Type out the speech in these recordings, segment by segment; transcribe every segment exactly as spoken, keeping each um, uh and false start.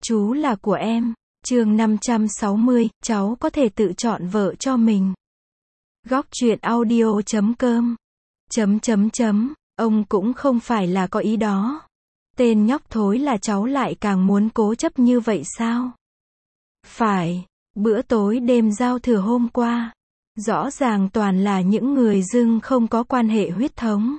Chú là của em. Chương năm trăm sáu mươi, cháu có thể tự chọn vợ cho mình. Góc truyện audio chấm com. Chấm chấm chấm, ông cũng không phải là có ý đó. Tên nhóc thối là cháu lại càng muốn cố chấp như vậy sao? Phải, bữa tối đêm giao thừa hôm qua, rõ ràng toàn là những người dưng không có quan hệ huyết thống.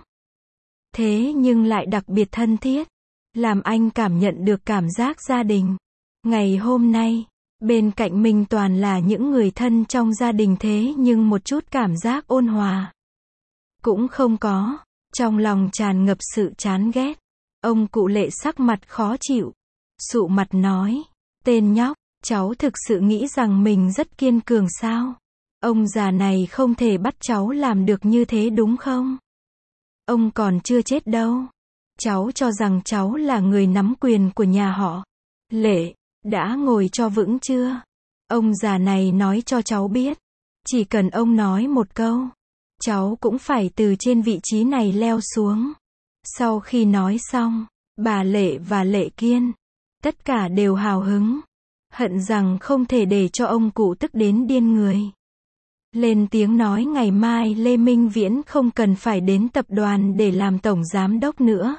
Thế nhưng lại đặc biệt thân thiết, làm anh cảm nhận được cảm giác gia đình. Ngày hôm nay, bên cạnh mình toàn là những người thân trong gia đình thế nhưng một chút cảm giác ôn hòa cũng không có, trong lòng tràn ngập sự chán ghét. Ông cụ Lệ sắc mặt khó chịu, sụ mặt nói, tên nhóc, cháu thực sự nghĩ rằng mình rất kiên cường sao? Ông già này không thể bắt cháu làm được như thế đúng không? Ông còn chưa chết đâu. Cháu cho rằng cháu là người nắm quyền của nhà họ Lệ, đã ngồi cho vững chưa? Ông già này nói cho cháu biết, chỉ cần ông nói một câu, cháu cũng phải từ trên vị trí này leo xuống. Sau khi nói xong, bà Lệ và Lệ Kiên, tất cả đều hào hứng, hận rằng không thể để cho ông cụ tức đến điên người. Lên tiếng nói ngày mai Lê Minh Viễn không cần phải đến tập đoàn để làm tổng giám đốc nữa.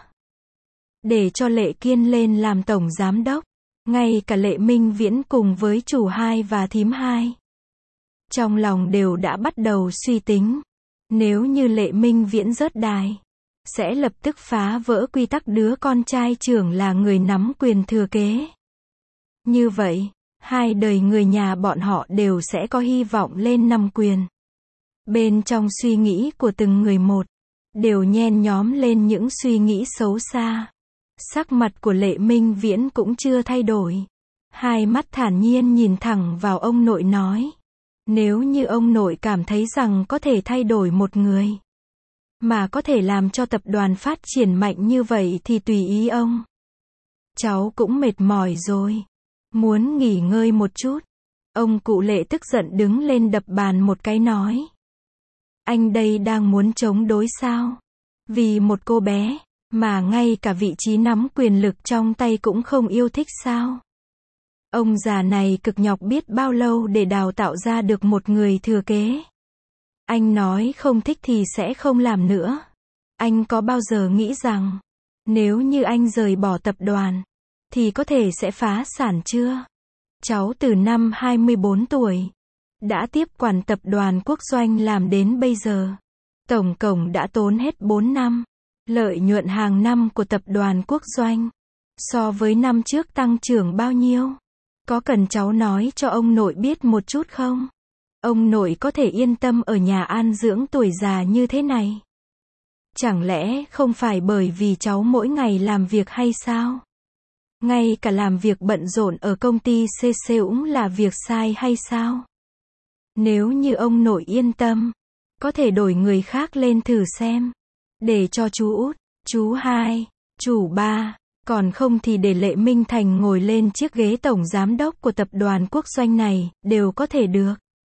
Để cho Lệ Kiên lên làm tổng giám đốc, ngay cả Lệ Minh Viễn cùng với chủ hai và thím hai, trong lòng đều đã bắt đầu suy tính, nếu như Lệ Minh Viễn rớt đài, sẽ lập tức phá vỡ quy tắc đứa con trai trưởng là người nắm quyền thừa kế. Như vậy, hai đời người nhà bọn họ đều sẽ có hy vọng lên nắm quyền. Bên trong suy nghĩ của từng người một, đều nhen nhóm lên những suy nghĩ xấu xa. Sắc mặt của Lệ Minh Viễn cũng chưa thay đổi. Hai mắt thản nhiên nhìn thẳng vào ông nội nói. Nếu như ông nội cảm thấy rằng có thể thay đổi một người, mà có thể làm cho tập đoàn phát triển mạnh như vậy thì tùy ý ông. Cháu cũng mệt mỏi rồi, muốn nghỉ ngơi một chút. Ông cụ Lệ tức giận đứng lên đập bàn một cái nói. Anh đây đang muốn chống đối sao? Vì một cô bé, mà ngay cả vị trí nắm quyền lực trong tay cũng không yêu thích sao? Ông già này cực nhọc biết bao lâu để đào tạo ra được một người thừa kế. Anh nói không thích thì sẽ không làm nữa. Anh có bao giờ nghĩ rằng, nếu như anh rời bỏ tập đoàn, thì có thể sẽ phá sản chưa? Cháu từ năm hai mươi bốn tuổi, đã tiếp quản tập đoàn quốc doanh làm đến bây giờ. Tổng cộng đã tốn hết bốn năm. Lợi nhuận hàng năm của tập đoàn quốc doanh, so với năm trước tăng trưởng bao nhiêu? Có cần cháu nói cho ông nội biết một chút không? Ông nội có thể yên tâm ở nhà an dưỡng tuổi già như thế này. Chẳng lẽ không phải bởi vì cháu mỗi ngày làm việc hay sao? Ngay cả làm việc bận rộn ở công ty xê xê cũng là việc sai hay sao? Nếu như ông nội yên tâm, có thể đổi người khác lên thử xem. Để cho chú út, chú hai, chủ ba, còn không thì để Lệ Minh Thành ngồi lên chiếc ghế tổng giám đốc của tập đoàn quốc doanh này, đều có thể được.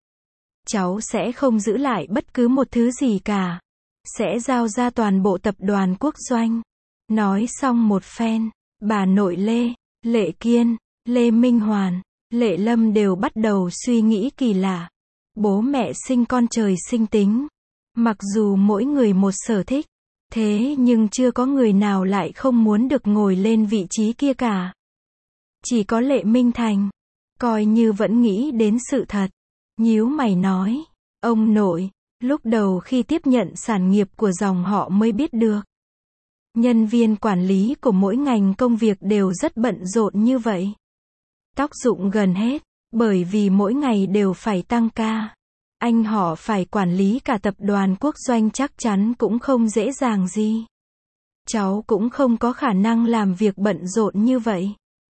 Cháu sẽ không giữ lại bất cứ một thứ gì cả. Sẽ giao ra toàn bộ tập đoàn quốc doanh. Nói xong một phen, bà nội Lê, Lệ Kiên, Lê Minh Hoàn, Lệ Lâm đều bắt đầu suy nghĩ kỳ lạ. Bố mẹ sinh con trời sinh tính. Mặc dù mỗi người một sở thích, thế nhưng chưa có người nào lại không muốn được ngồi lên vị trí kia cả. Chỉ có Lệ Minh Thành, coi như vẫn nghĩ đến sự thật. Nhíu mày nói, ông nội, lúc đầu khi tiếp nhận sản nghiệp của dòng họ mới biết được. Nhân viên quản lý của mỗi ngành công việc đều rất bận rộn như vậy. Tóc rụng gần hết, bởi vì mỗi ngày đều phải tăng ca. Anh họ phải quản lý cả tập đoàn quốc doanh chắc chắn cũng không dễ dàng gì. Cháu cũng không có khả năng làm việc bận rộn như vậy.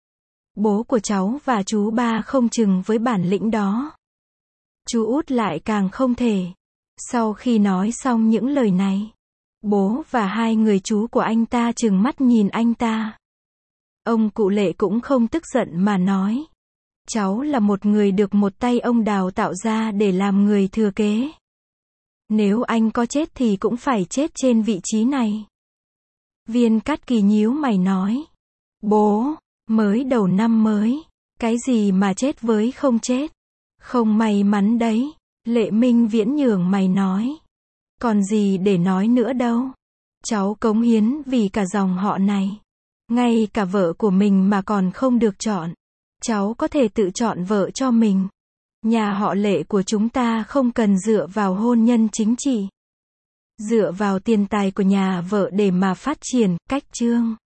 Bố của cháu và chú ba không chừng với bản lĩnh đó. Chú út lại càng không thể. Sau khi nói xong những lời này, bố và hai người chú của anh ta trừng mắt nhìn anh ta. Ông cụ Lệ cũng không tức giận mà nói. Cháu là một người được một tay ông đào tạo ra để làm người thừa kế. Nếu anh có chết thì cũng phải chết trên vị trí này. Viên Cát Kỳ nhíu mày nói. Bố, Mới đầu năm mới. Cái gì mà chết với không chết. Không may mắn đấy. Lệ Minh Viễn nhường mày nói. Còn gì để nói nữa đâu. Cháu cống hiến vì cả dòng họ này. Ngay cả vợ của mình mà còn không được chọn. Cháu có thể tự chọn vợ cho mình. Nhà họ Lệ của chúng ta không cần dựa vào hôn nhân chính trị. Dựa vào tiền tài của nhà vợ để mà phát triển, cách Trương